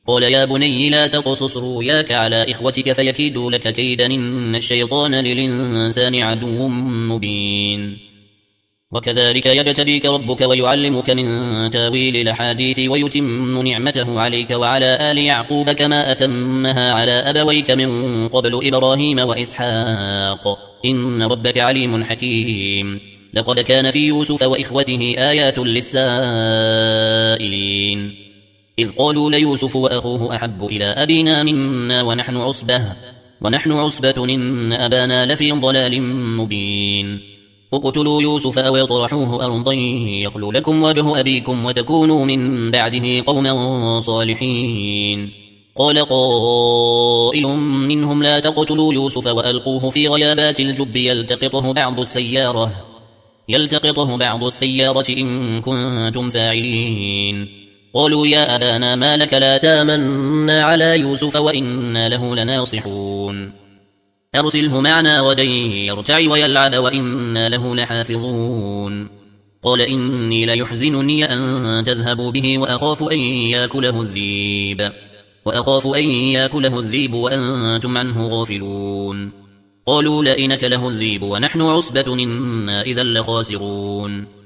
قال يا بني لا تقصص رؤياك على إخوتك فيكيدوا لك كيدا إن الشيطان للإنسان عدو مبين وكذلك يجتبيك ربك ويعلمك من تاويل الأحاديث ويتم نعمته عليك وعلى آل يعقوب كما أتمها على أبويك من قبل إبراهيم وإسحاق إن ربك عليم حكيم لقد كان في يوسف وإخوته آيات للسائلين إذ قالوا ليوسف وأخوه أحب إلى أبينا منا ونحن عصبة إن أبانا لفي ضلال مبين اقتلوا يوسف أو اطرحوه أرضا يخل لكم وجه أبيكم وتكونوا من بعده قوما صالحين قال قائل منهم لا تقتلوا يوسف وألقوه في غيابات الجب يلتقطه بعض السيارة إن كنتم فاعلين قالوا يا أبانا ما لك لا تامنا على يوسف وإنا له لناصحون أرسله معنا غدا يرتع ويلعب وإنا له لحافظون قال إني ليحزنني أن تذهبوا به وأخاف أن يأكله الذيب وأنتم عنه غافلون قالوا لئن أكله الذيب ونحن عصبة إنا إذا لخاسرون